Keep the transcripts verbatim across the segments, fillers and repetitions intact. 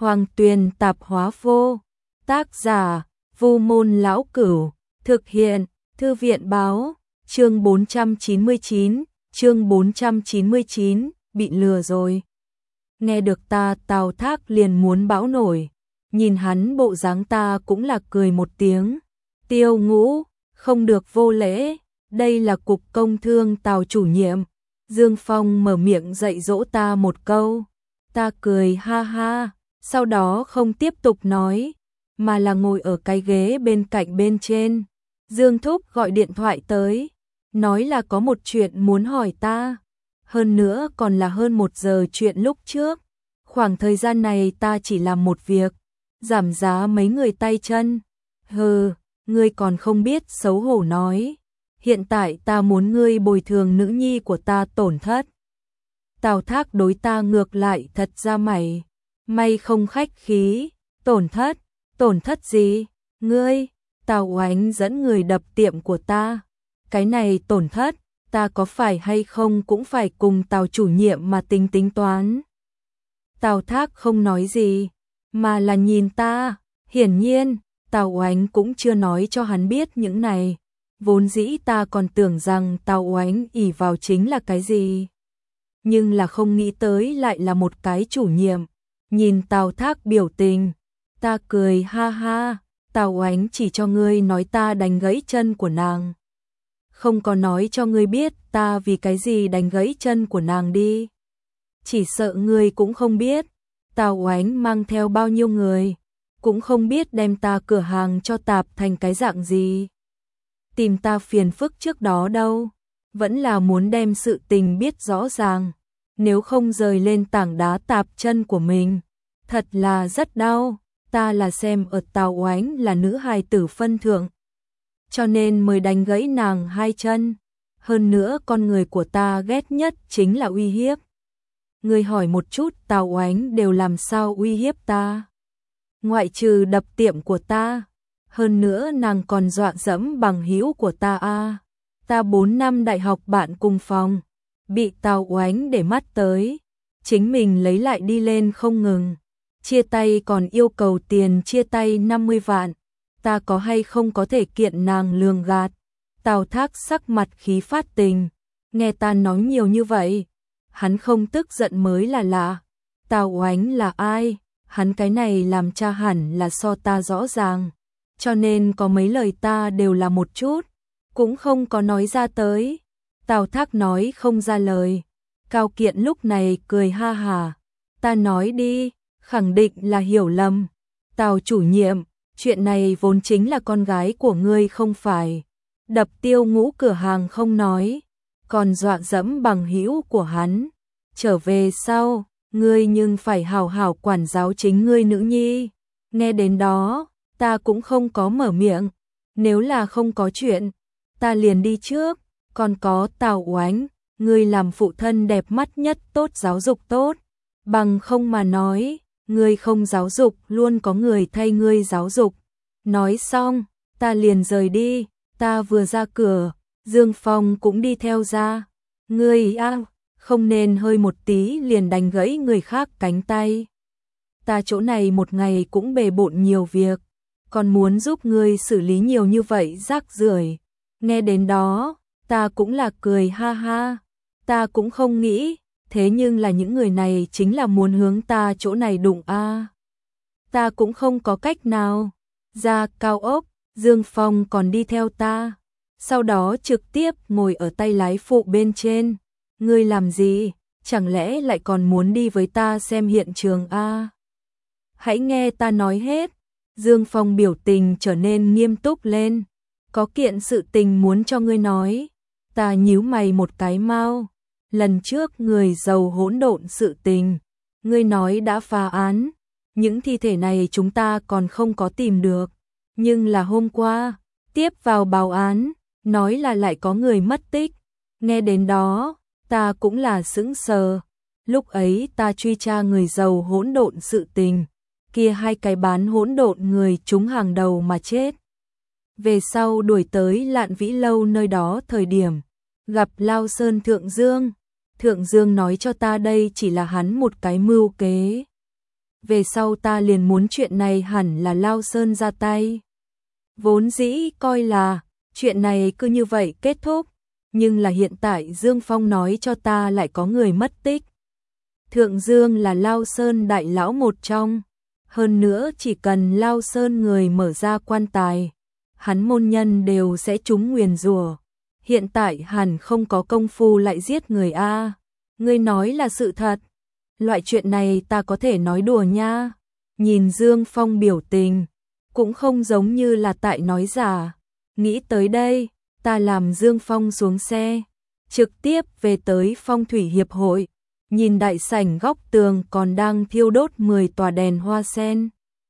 Hoàng Tuyền Tạp Hóa Vô. Tác giả: Vu Môn Lão Cửu. Thực hiện: Thư viện báo. Chương bốn trăm chín mươi chín, chương bốn trăm chín mươi chín, bị lừa rồi. Nghe được ta, Tào Thác liền muốn bão nổi. Nhìn hắn bộ dáng ta cũng là cười một tiếng. Tiêu Ngũ, không được vô lễ, đây là cục công thương Tào chủ nhiệm. Dương Phong mở miệng dạy dỗ ta một câu. Ta cười ha ha, sau đó không tiếp tục nói, mà là ngồi ở cái ghế bên cạnh bên trên. Dương Thúc gọi điện thoại tới, nói là có một chuyện muốn hỏi ta. Hơn nữa còn là hơn một giờ chuyện lúc trước. Khoảng thời gian này ta chỉ làm một việc, giảm giá mấy người tay chân. Hừ, ngươi còn không biết xấu hổ nói. Hiện tại ta muốn ngươi bồi thường nữ nhi của ta tổn thất. Tào Thác đối ta ngược lại thật ra mày. May không khách khí. Tổn thất? Tổn thất gì? Ngươi? Tào Oánh dẫn người đập tiệm của ta. Cái này tổn thất, ta có phải hay không cũng phải cùng Tào chủ nhiệm mà tính tính toán. Tào Thác không nói gì, mà là nhìn ta. Hiển nhiên, Tào Oánh cũng chưa nói cho hắn biết những này. Vốn dĩ ta còn tưởng rằng Tào Oánh ỷ vào chính là cái gì. Nhưng là không nghĩ tới lại là một cái chủ nhiệm. Nhìn Tào Thác biểu tình, ta cười ha ha. Tào Oánh chỉ cho ngươi nói ta đánh gãy chân của nàng, không có nói cho ngươi biết ta vì cái gì đánh gãy chân của nàng đi. Chỉ sợ ngươi cũng không biết Tào Oánh mang theo bao nhiêu người, cũng không biết đem ta cửa hàng cho tạp thành cái dạng gì. Tìm ta phiền phức trước đó đâu, vẫn là muốn đem sự tình biết rõ ràng, nếu không rời lên tảng đá tạp chân của mình, thật là rất đau. Ta là xem ở Tào Oánh là nữ hài tử phân thượng, cho nên mới đánh gãy nàng hai chân. Hơn nữa con người của ta ghét nhất chính là uy hiếp. Ngươi hỏi một chút Tào Oánh đều làm sao uy hiếp ta, ngoại trừ đập tiệm của ta. Hơn nữa nàng còn dọa dẫm bằng hữu của ta a. À. Ta bốn năm đại học bạn cùng phòng, bị Tào Oánh để mắt tới, chính mình lấy lại đi lên không ngừng. Chia tay còn yêu cầu tiền chia tay năm mươi vạn. Ta có hay không có thể kiện nàng lường gạt? Tào Thác sắc mặt khí phát tình. Nghe ta nói nhiều như vậy, hắn không tức giận mới là lạ. Tào Oánh là ai? Hắn cái này làm cha hẳn là so ta rõ ràng. Cho nên có mấy lời ta đều là một chút, cũng không có nói ra tới. Tào Thác nói không ra lời. Cao Kiện lúc này cười ha hà. Ta nói đi. Khẳng định là hiểu lầm. Tào chủ nhiệm, chuyện này vốn chính là con gái của ngươi không phải. Đập Tiêu Ngũ cửa hàng không nói, còn dọa dẫm bằng hữu của hắn. Trở về sau, ngươi nhưng phải hảo hảo quản giáo chính ngươi nữ nhi. Nghe đến đó, ta cũng không có mở miệng. Nếu là không có chuyện, ta liền đi trước. Còn có Tào Oánh, ngươi làm phụ thân đẹp mắt nhất, tốt giáo dục tốt. Bằng không mà nói, ngươi không giáo dục, luôn có người thay ngươi giáo dục. Nói xong, ta liền rời đi. Ta vừa ra cửa, Dương Phong cũng đi theo ra. Ngươi a, không nên hơi một tí liền đánh gãy người khác cánh tay. Ta chỗ này một ngày cũng bề bộn nhiều việc, còn muốn giúp ngươi xử lý nhiều như vậy rác rưởi. Nghe đến đó, ta cũng là cười ha ha. Ta cũng không nghĩ, thế nhưng là những người này chính là muốn hướng ta chỗ này đụng a. À. Ta cũng không có cách nào. Ra cao ốc, Dương Phong còn đi theo ta. Sau đó trực tiếp ngồi ở tay lái phụ bên trên. Ngươi làm gì? Chẳng lẽ lại còn muốn đi với ta xem hiện trường a? À? Hãy nghe ta nói hết. Dương Phong biểu tình trở nên nghiêm túc lên. Có kiện sự tình muốn cho ngươi nói. Ta nhíu mày một cái mau. Lần trước người giàu hỗn độn sự tình, ngươi nói đã phá án, những thi thể này chúng ta còn không có tìm được, nhưng là hôm qua, tiếp vào báo án, nói là lại có người mất tích. Nghe đến đó, ta cũng là sững sờ. Lúc ấy ta truy tra người giàu hỗn độn sự tình, kia hai cái bán hỗn độn người chúng hàng đầu mà chết. Về sau đuổi tới Lạn Vĩ Lâu nơi đó thời điểm, gặp Lao Sơn Thượng Dương. Thượng Dương nói cho ta đây chỉ là hắn một cái mưu kế. về sau ta liền muốn chuyện này hẳn là Lao Sơn ra tay. Vốn dĩ coi là chuyện này cứ như vậy kết thúc, nhưng là hiện tại Dương Phong nói cho ta lại có người mất tích. Thượng Dương là Lao Sơn đại lão một trong, hơn nữa chỉ cần Lao Sơn người mở ra quan tài, hắn môn nhân đều sẽ trúng nguyền rủa. Hiện tại hẳn không có công phu lại giết người a. Ngươi nói là sự thật. Loại chuyện này ta có thể nói đùa nha. Nhìn Dương Phong biểu tình, cũng không giống như là tại nói giả. Nghĩ tới đây, ta làm Dương Phong xuống xe, trực tiếp về tới Phong thủy hiệp hội, nhìn đại sảnh góc tường còn đang thiêu đốt mười tòa đèn hoa sen.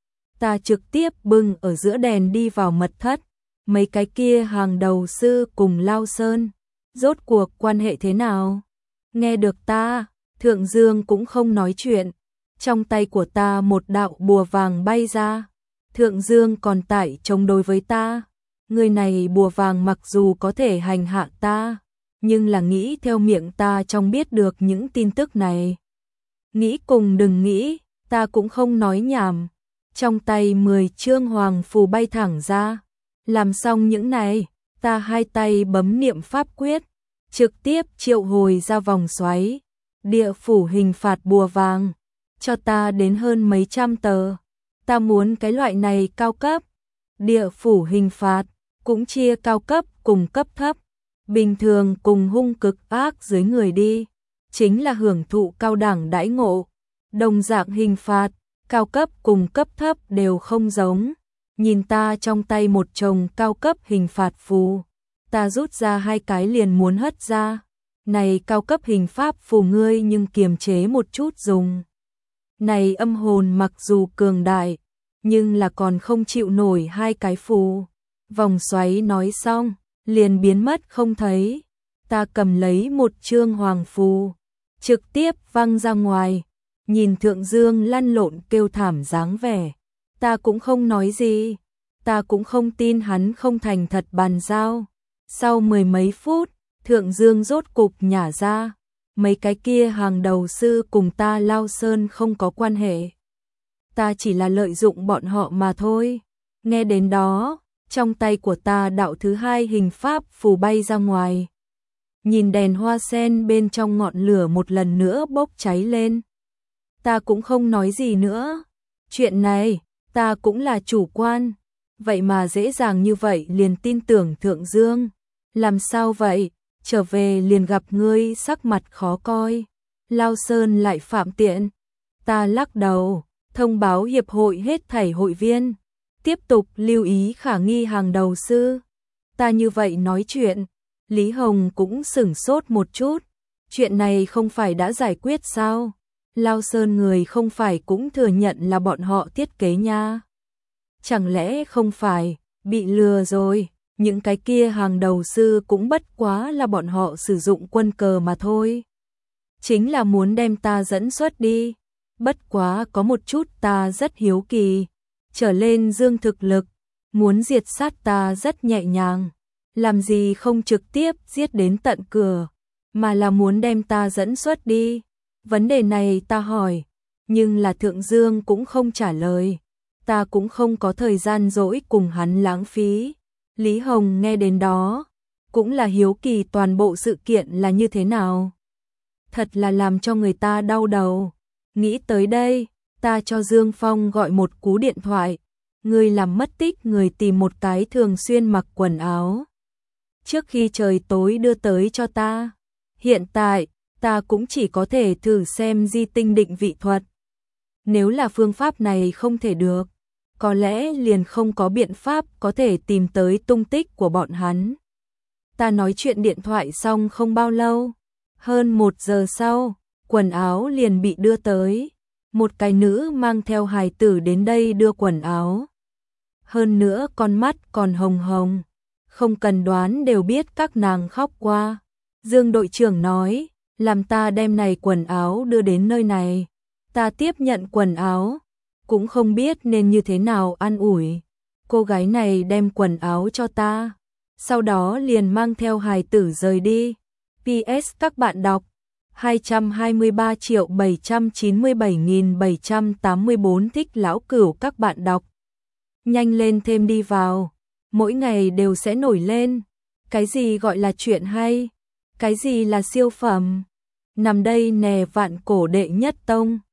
Ta trực tiếp bưng ở giữa đèn đi vào mật thất, mấy cái kia hàng đầu sư cùng Lao Sơn, rốt cuộc quan hệ thế nào? Nghe được ta, Thượng Dương cũng không nói chuyện, trong tay của ta một đạo bùa vàng bay ra, Thượng Dương còn tại chống đối với ta. Người này bùa vàng mặc dù có thể hành hạ ta, nhưng là nghĩ theo miệng ta trong biết được những tin tức này. Nghĩ cùng đừng nghĩ, ta cũng không nói nhảm. Trong tay mười chương hoàng phù bay thẳng ra. Làm xong những này, ta hai tay bấm niệm pháp quyết, trực tiếp triệu hồi ra vòng xoáy. Địa phủ hình phạt bùa vàng, cho ta đến hơn mấy trăm tờ. Ta muốn cái loại này cao cấp. Địa phủ hình phạt cũng chia cao cấp cùng cấp thấp, bình thường cùng hung cực ác dưới người đi, chính là hưởng thụ cao đẳng đãi ngộ. Đồng dạng hình phạt, cao cấp cùng cấp thấp đều không giống. Nhìn ta trong tay một chồng cao cấp hình phạt phù, ta rút ra hai cái liền muốn hất ra. Này cao cấp hình pháp phù ngươi nhưng kiềm chế một chút dùng. Này âm hồn mặc dù cường đại, nhưng là còn không chịu nổi hai cái phù. Vòng xoáy nói xong, liền biến mất không thấy. Ta cầm lấy một chương hoàng phù, trực tiếp văng ra ngoài, nhìn Thượng Dương lăn lộn kêu thảm dáng vẻ. Ta cũng không nói gì, ta cũng không tin hắn không thành thật bàn giao. Sau mười mấy phút, Thượng Dương rốt cục nhả ra, mấy cái kia hàng đầu sư cùng ta Lao Sơn không có quan hệ. Ta chỉ là lợi dụng bọn họ mà thôi. Nghe đến đó, trong tay của ta đạo thứ hai hình pháp phù bay ra ngoài. Nhìn đèn hoa sen bên trong ngọn lửa một lần nữa bốc cháy lên. Ta cũng không nói gì nữa. Chuyện này, ta cũng là chủ quan. Vậy mà dễ dàng như vậy liền tin tưởng Thượng Dương. Làm sao vậy? Trở về liền gặp ngươi sắc mặt khó coi. Lao Sơn lại phạm tiện. Ta lắc đầu, thông báo hiệp hội hết thảy hội viên. Tiếp tục lưu ý khả nghi hàng đầu sư. Ta như vậy nói chuyện, Lý Hồng cũng sửng sốt một chút. Chuyện này không phải đã giải quyết sao? Lao Sơn người không phải cũng thừa nhận là bọn họ thiết kế nha. Chẳng lẽ không phải, bị lừa rồi, những cái kia hàng đầu sư cũng bất quá là bọn họ sử dụng quân cờ mà thôi. Chính là muốn đem ta dẫn xuất đi. Bất quá có một chút ta rất hiếu kỳ. Trở lên dương thực lực, muốn diệt sát ta rất nhẹ nhàng. Làm gì không trực tiếp giết đến tận cửa, mà là muốn đem ta dẫn xuất đi. Vấn đề này ta hỏi, nhưng là Thượng Dương cũng không trả lời. Ta cũng không có thời gian dỗi cùng hắn lãng phí. Lý Hồng nghe đến đó, cũng là hiếu kỳ toàn bộ sự kiện là như thế nào. Thật là làm cho người ta đau đầu. Nghĩ tới đây, ta cho Dương Phong gọi một cú điện thoại. Người làm mất tích người tìm một cái thường xuyên mặc quần áo. Trước khi trời tối đưa tới cho ta. Hiện tại, ta cũng chỉ có thể thử xem di tinh định vị thuật. Nếu là phương pháp này không thể được, có lẽ liền không có biện pháp có thể tìm tới tung tích của bọn hắn. Ta nói chuyện điện thoại xong không bao lâu. Hơn một giờ sau, quần áo liền bị đưa tới. Một cái nữ mang theo hài tử đến đây đưa quần áo. Hơn nữa con mắt còn hồng hồng. Không cần đoán đều biết các nàng khóc qua. Dương đội trưởng nói, làm ta đem này quần áo đưa đến nơi này. Ta tiếp nhận quần áo, cũng không biết nên như thế nào an ủi. Cô gái này đem quần áo cho ta, sau đó liền mang theo hài tử rời đi. pê ét các bạn đọc, hai trăm hai mươi ba triệu bảy trăm chín mươi bảy nghìn bảy trăm tám mươi bốn thích lão cửu các bạn đọc. Nhanh lên thêm đi vào, mỗi ngày đều sẽ nổi lên. Cái gì gọi là chuyện hay? Cái gì là siêu phẩm? Nằm đây nè vạn cổ đệ nhất tông.